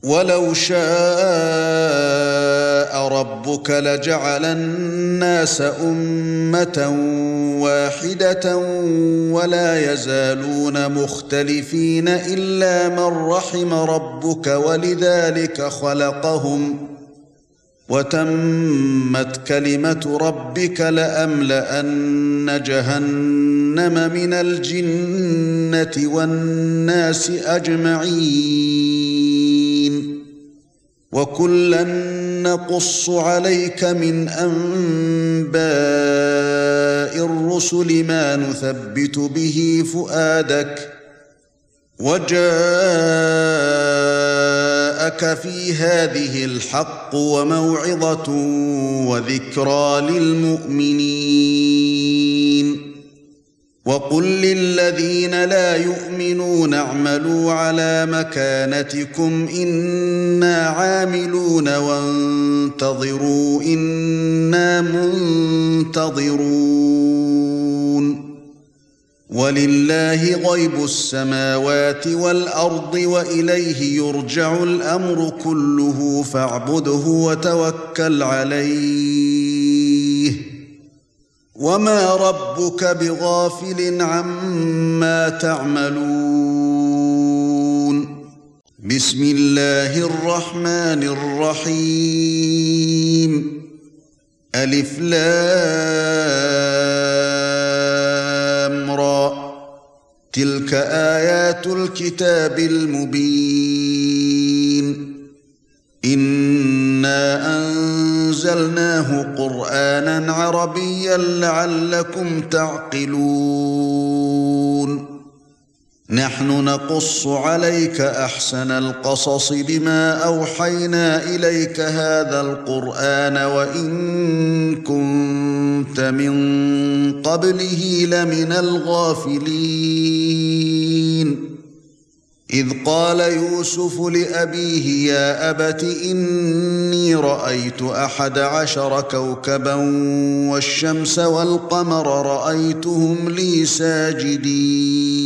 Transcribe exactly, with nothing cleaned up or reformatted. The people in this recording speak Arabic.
وَلَوْ شَاءَ رَبُّكَ لَجَعَلَ النَّاسَ أُمَّةً وَاحِدَةً وَلَا يَزَالُونَ مُخْتَلِفِينَ إِلَّا مَن رَّحِمَ رَبُّكَ وَلِذَلِكَ خَلَقَهُمْ وَتَمَّتْ كَلِمَةُ رَبِّكَ لَأَمْلَأَنَّ جَهَنَّمَ مِنَ الْجِنَّةِ وَالنَّاسِ أَجْمَعِينَ وَكُلًّا نَّقُصُّ عَلَيْكَ مِنْ أَنبَاءِ الرُّسُلِ مَا نُثَبِّتُ بِهِ فُؤَادَكَ وَجَاءَكَ فِي هَذِهِ الْحَقُّ وَمَوْعِظَةٌ وَذِكْرَى لِلْمُؤْمِنِينَ وَقُل لِّلَّذِينَ لَا يُؤْمِنُونَ اعْمَلُوا عَلَى مَكَانَتِكُمْ إِنَّا عَامِلُونَ وَانتَظِرُوا إِنَّا مُنتَظِرُونَ وَلِلَّهِ غَيْبُ السَّمَاوَاتِ وَالْأَرْضِ وَإِلَيْهِ يُرْجَعُ الْأَمْرُ كُلُّهُ فَاعْبُدْهُ وَتَوَكَّلْ عَلَيْهِ وَمَا رَبُّكَ بِغَافِلٍ عَمَّا تَعْمَلُونَ بِسْمِ اللَّهِ الرَّحْمَنِ الرَّحِيمِ أَلِفْ لام را تِلْكَ آيَاتُ الْكِتَابِ الْمُبِينِ إِنَّا أَنزَلْنَاهُ قُرْآنًا عَرَبِيًّا لَّعَلَّكُمْ تَعْقِلُونَ نَحْنُ نَقُصُّ عَلَيْكَ أَحْسَنَ الْقَصَصِ بِمَا أَوْحَيْنَا إِلَيْكَ هَذَا الْقُرْآنَ وَإِن كُنتَ مِن قَبْلِهِ لَمِنَ الْغَافِلِينَ إِذْ قَالَ يُوسُفُ لِأَبِيهِ يَا أَبَتِ إِنِّي رَأَيْتُ أَحَدَ عَشَرَ كَوْكَبًا وَالشَّمْسَ وَالْقَمَرَ رَأَيْتُهُمْ لِي سَاجِدِينَ